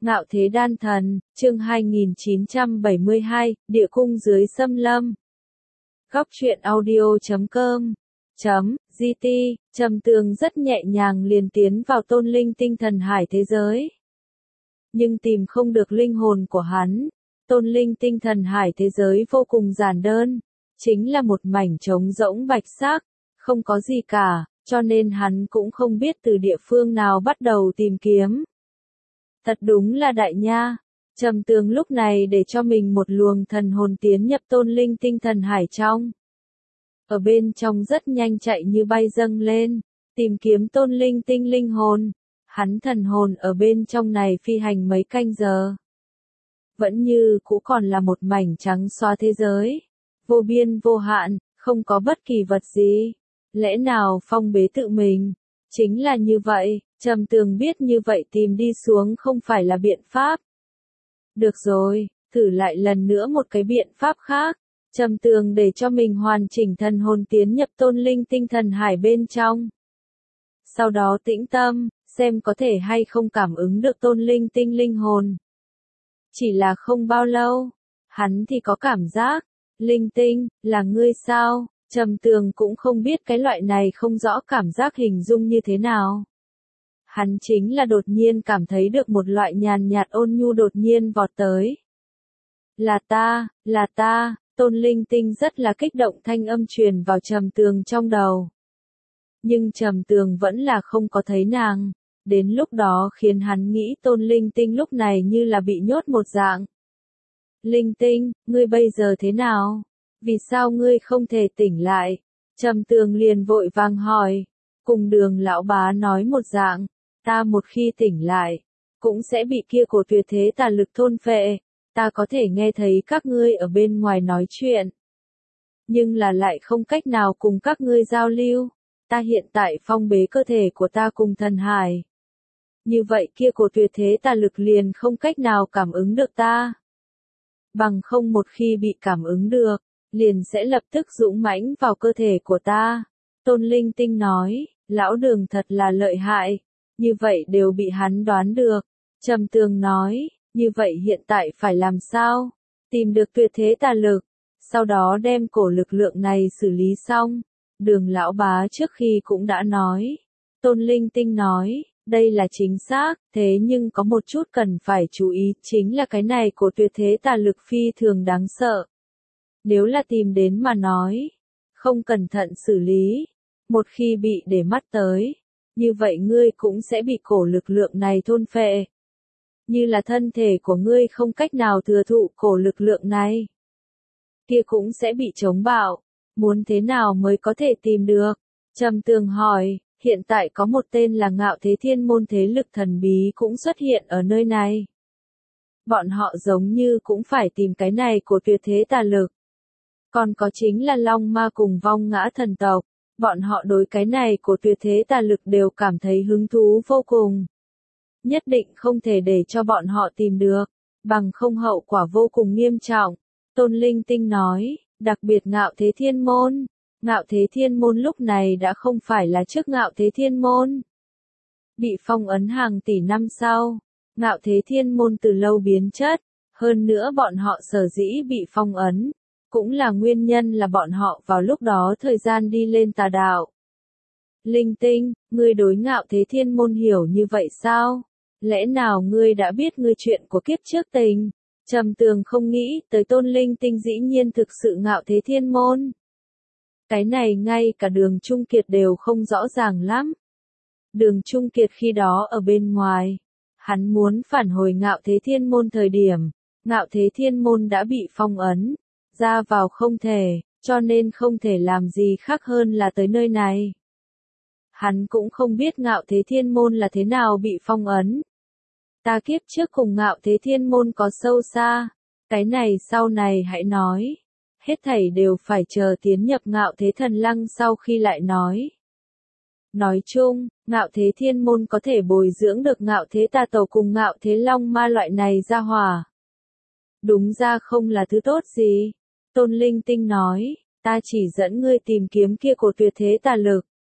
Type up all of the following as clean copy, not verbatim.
Ngạo Thế Đan Thần, chương 2972, Địa cung dưới xâm lâm. Góc truyện audio.com .gt, Trầm Tường rất nhẹ nhàng liền tiến vào tôn linh tinh thần hải thế giới. Nhưng tìm không được linh hồn của hắn. Tôn linh tinh thần hải thế giới vô cùng giản đơn, chính là một mảnh trống rỗng bạch sắc, không có gì cả, cho nên hắn cũng không biết từ địa phương nào bắt đầu tìm kiếm. Thật đúng là đại nha. Trầm Tường lúc này để cho mình một luồng thần hồn tiến nhập tôn linh tinh thần hải trong. Ở bên trong rất nhanh chạy như bay dâng lên, tìm kiếm tôn linh tinh linh hồn. Hắn thần hồn ở bên trong này phi hành mấy canh giờ. Vẫn như cũ còn là một mảnh trắng xóa thế giới. Vô biên vô hạn, không có bất kỳ vật gì. Lẽ nào phong bế tự mình? Chính là như vậy, Trầm Tường biết như vậy tìm đi xuống không phải là biện pháp. Được rồi, thử lại lần nữa một cái biện pháp khác. Trầm Tường để cho mình hoàn chỉnh thần hồn tiến nhập tôn linh tinh thần hải bên trong. Sau đó tĩnh tâm, xem có thể hay không cảm ứng được tôn linh tinh linh hồn. Chỉ là không bao lâu, hắn thì có cảm giác, linh tinh, là ngươi sao? Trầm Tường cũng không biết cái loại này không rõ cảm giác hình dung như thế nào. Hắn chính là đột nhiên cảm thấy được một loại nhàn nhạt ôn nhu đột nhiên vọt tới. Là ta, tôn linh tinh rất là kích động thanh âm truyền vào Trầm Tường trong đầu. Nhưng Trầm Tường vẫn là không có thấy nàng. Đến lúc đó khiến hắn nghĩ tôn linh tinh lúc này như là bị nhốt một dạng. Linh tinh, ngươi bây giờ thế nào? Vì sao ngươi không thể tỉnh lại? Trầm Tường liền vội vàng hỏi. Cùng Đường lão bá nói một dạng, ta một khi tỉnh lại, cũng sẽ bị kia cổ tuyệt thế tà lực thôn phệ. Ta có thể nghe thấy các ngươi ở bên ngoài nói chuyện. Nhưng là lại không cách nào cùng các ngươi giao lưu. Ta hiện tại phong bế cơ thể của ta cùng thần hải. Như vậy kia cổ tuyệt thế tà lực liền không cách nào cảm ứng được ta. Bằng không một khi bị cảm ứng được, liền sẽ lập tức dũng mãnh vào cơ thể của ta. Tôn linh tinh nói, lão Đường thật là lợi hại. Như vậy đều bị hắn đoán được. Trầm Tường nói, như vậy hiện tại phải làm sao? Tìm được tuyệt thế tà lực. Sau đó đem cổ lực lượng này xử lý xong. Đường lão bá trước khi cũng đã nói. Tôn linh tinh nói, đây là chính xác, thế nhưng có một chút cần phải chú ý, chính là cái này của tuyệt thế tà lực phi thường đáng sợ. Nếu là tìm đến mà nói, không cẩn thận xử lý, một khi bị để mắt tới, như vậy ngươi cũng sẽ bị cổ lực lượng này thôn phệ. Như là thân thể của ngươi không cách nào thừa thụ cổ lực lượng này, kia cũng sẽ bị chống bạo. Muốn thế nào mới có thể tìm được? Trầm Tường hỏi. Hiện tại có một tên là Ngạo Thế Thiên Môn thế lực thần bí cũng xuất hiện ở nơi này. Bọn họ giống như cũng phải tìm cái này của tuyệt thế tà lực. Còn có chính là Long Ma cùng Vong Ngã thần tộc. Bọn họ đối cái này của tuyệt thế tà lực đều cảm thấy hứng thú vô cùng. Nhất định không thể để cho bọn họ tìm được, bằng không hậu quả vô cùng nghiêm trọng. Tôn linh tinh nói, đặc biệt Ngạo Thế Thiên Môn. Ngạo Thế Thiên Môn lúc này đã không phải là trước Ngạo Thế Thiên Môn. Bị phong ấn hàng tỷ năm sau, Ngạo Thế Thiên Môn từ lâu biến chất, hơn nữa bọn họ sở dĩ bị phong ấn, cũng là nguyên nhân là bọn họ vào lúc đó thời gian đi lên tà đạo. Linh tinh, ngươi đối Ngạo Thế Thiên Môn hiểu như vậy sao? Lẽ nào ngươi đã biết ngươi chuyện của kiếp trước tình? Trầm Tường không nghĩ tới tôn linh tinh dĩ nhiên thực sự Ngạo Thế Thiên Môn. Cái này ngay cả Đường Trung Kiệt đều không rõ ràng lắm. Đường Trung Kiệt khi đó ở bên ngoài, hắn muốn phản hồi Ngạo Thế Thiên Môn thời điểm, Ngạo Thế Thiên Môn đã bị phong ấn, ra vào không thể, cho nên không thể làm gì khác hơn là tới nơi này. Hắn cũng không biết Ngạo Thế Thiên Môn là thế nào bị phong ấn. Ta kiếp trước cùng Ngạo Thế Thiên Môn có sâu xa, cái này sau này hãy nói. Hết thảy đều phải chờ tiến nhập Ngạo Thế Thần Lăng sau khi lại nói. Nói chung, Ngạo Thế Thiên Môn có thể bồi dưỡng được Ngạo Thế Tà Tổ cùng Ngạo Thế Long Ma loại này ra hỏa. Đúng ra không là thứ tốt gì. Tôn linh tinh nói, ta chỉ dẫn ngươi tìm kiếm kia cổ tuyệt thế tà lực.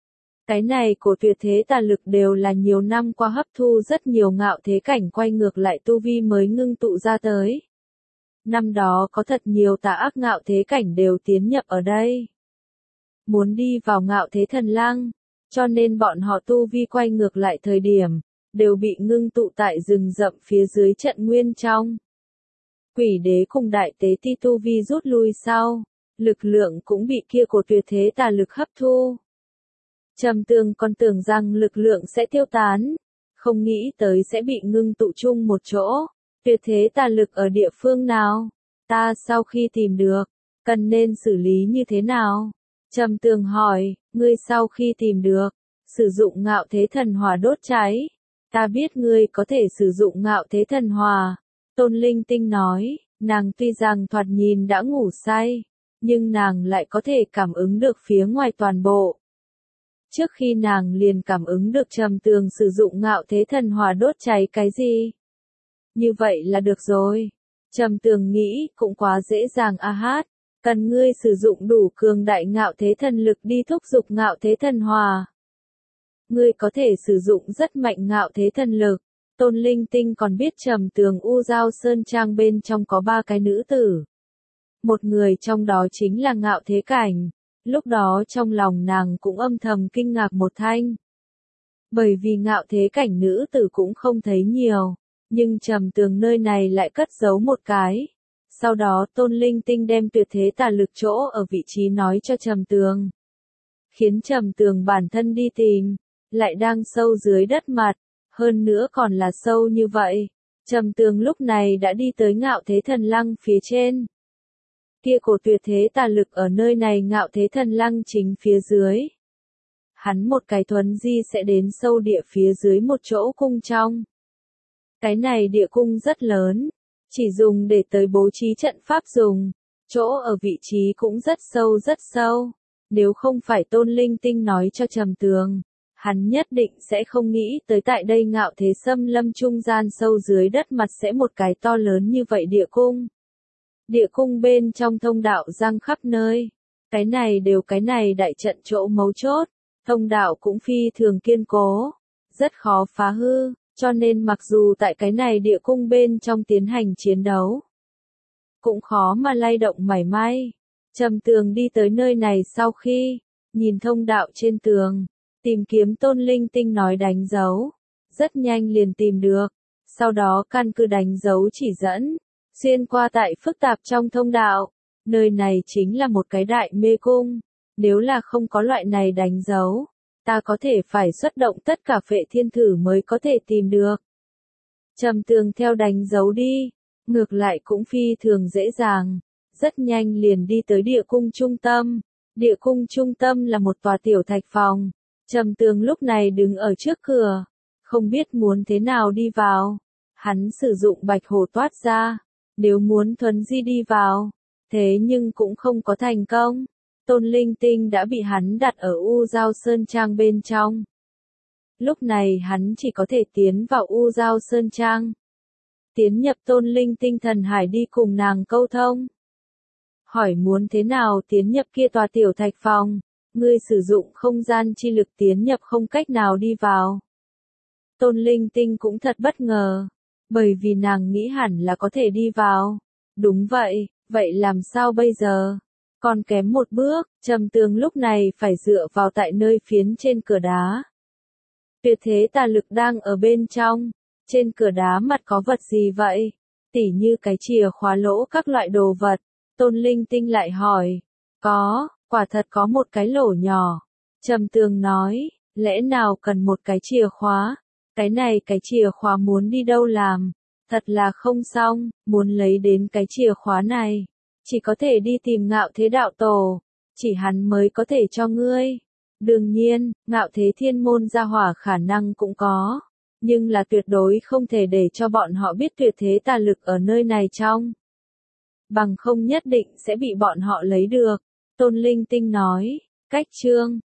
Cái này của tuyệt thế tà lực đều là nhiều năm qua hấp thu rất nhiều ngạo thế cảnh quay ngược lại tu vi mới ngưng tụ ra tới. Năm đó có thật nhiều tà ác ngạo thế cảnh đều tiến nhập ở đây. Muốn đi vào ngạo thế thần lăng, cho nên bọn họ tu vi quay ngược lại thời điểm, đều bị ngưng tụ tại rừng rậm phía dưới trận nguyên trong. Quỷ đế cùng đại tế ti tu vi rút lui sau, lực lượng cũng bị kia của tuyệt thế tà lực hấp thu. Trầm Tường còn tưởng rằng lực lượng sẽ tiêu tán, không nghĩ tới sẽ bị ngưng tụ chung một chỗ. Tuyệt thế tà lực ở địa phương nào? Ta sau khi tìm được, cần nên xử lý như thế nào? Trầm Tường hỏi, ngươi sau khi tìm được, sử dụng ngạo thế thần hỏa đốt cháy. Ta biết ngươi có thể sử dụng ngạo thế thần hỏa. Tôn Linh Tinh nói, nàng tuy rằng thoạt nhìn đã ngủ say, nhưng nàng lại có thể cảm ứng được phía ngoài toàn bộ. Trước khi nàng liền cảm ứng được Trầm Tường sử dụng ngạo thế thần hỏa đốt cháy cái gì. Như vậy là được rồi. Trầm Tường nghĩ cũng quá dễ dàng a hát. Cần ngươi sử dụng đủ cường đại ngạo thế thần lực đi thúc giục ngạo thế thần hỏa. Ngươi có thể sử dụng rất mạnh ngạo thế thần lực. Tôn Linh Tinh còn biết Trầm Tường U Giao Sơn Trang bên trong có 3 cái nữ tử. Một người trong đó chính là ngạo thế cảnh. Lúc đó trong lòng nàng cũng âm thầm kinh ngạc một thanh. Bởi vì ngạo thế cảnh nữ tử cũng không thấy nhiều, nhưng Trầm Tường nơi này lại cất giấu một cái. Sau đó Tôn Linh Tinh đem tuyệt thế tà lực chỗ ở vị trí nói cho Trầm Tường. Khiến Trầm Tường bản thân đi tìm, lại đang sâu dưới đất mặt, hơn nữa còn là sâu như vậy. Trầm Tường lúc này đã đi tới ngạo thế thần lăng phía trên. Kia cổ tuyệt thế tà lực ở nơi này ngạo thế thần lăng chính phía dưới. Hắn một cái thuấn di sẽ đến sâu địa phía dưới một chỗ cung trong. Cái này địa cung rất lớn, chỉ dùng để tới bố trí trận pháp dùng, chỗ ở vị trí cũng rất sâu. Nếu không phải Tôn Linh Tinh nói cho Trầm Tường, hắn nhất định sẽ không nghĩ tới tại đây ngạo thế xâm lâm trung gian sâu dưới đất mặt sẽ một cái to lớn như vậy địa cung. Địa cung bên trong thông đạo giăng khắp nơi. Cái này đại trận chỗ mấu chốt. Thông đạo cũng phi thường kiên cố. Rất khó phá hư. Cho nên mặc dù tại cái này địa cung bên trong tiến hành chiến đấu, cũng khó mà lay động mảy may. Trầm Tường đi tới nơi này sau khi nhìn thông đạo trên tường, tìm kiếm Tôn Linh Tinh nói đánh dấu. Rất nhanh liền tìm được. Sau đó căn cứ đánh dấu chỉ dẫn. Xuyên qua tại phức tạp trong thông đạo, nơi này chính là một cái đại mê cung, nếu là không có loại này đánh dấu, ta có thể phải xuất động tất cả phệ thiên thử mới có thể tìm được. Trầm Tường theo đánh dấu đi, ngược lại cũng phi thường dễ dàng, rất nhanh liền đi tới địa cung trung tâm. Địa cung trung tâm là một tòa tiểu thạch phòng, Trầm Tường lúc này đứng ở trước cửa, không biết muốn thế nào đi vào. Hắn sử dụng bạch hổ toát ra. Nếu muốn thuấn di đi vào, thế nhưng cũng không có thành công. Tôn Linh Tinh đã bị hắn đặt ở U Giao Sơn Trang bên trong. Lúc này hắn chỉ có thể tiến vào U Giao Sơn Trang. Tiến nhập Tôn Linh Tinh thần hải đi cùng nàng câu thông. Hỏi muốn thế nào tiến nhập kia tòa tiểu thạch phòng, ngươi sử dụng không gian chi lực tiến nhập không cách nào đi vào. Tôn Linh Tinh cũng thật bất ngờ. Bởi vì nàng nghĩ hẳn là có thể đi vào. Đúng vậy, vậy làm sao bây giờ? Còn kém một bước, Trầm Tường lúc này phải dựa vào tại nơi phiến trên cửa đá. Tuyệt thế tà lực đang ở bên trong. Trên cửa đá mặt có vật gì vậy? Tỉ như cái chìa khóa lỗ các loại đồ vật. Tôn Linh Tinh lại hỏi. Có, quả thật có một cái lỗ nhỏ. Trầm Tường nói, lẽ nào cần một cái chìa khóa? Cái chìa khóa muốn đi đâu làm? Thật là không xong, muốn lấy đến cái chìa khóa này. Chỉ có thể đi tìm ngạo thế đạo tổ. Chỉ hắn mới có thể cho ngươi. Đương nhiên, ngạo thế thiên môn gia hỏa khả năng cũng có. Nhưng là tuyệt đối không thể để cho bọn họ biết tuyệt thế tà lực ở nơi này trong. Bằng không nhất định sẽ bị bọn họ lấy được. Tôn Linh Tinh nói, cách chương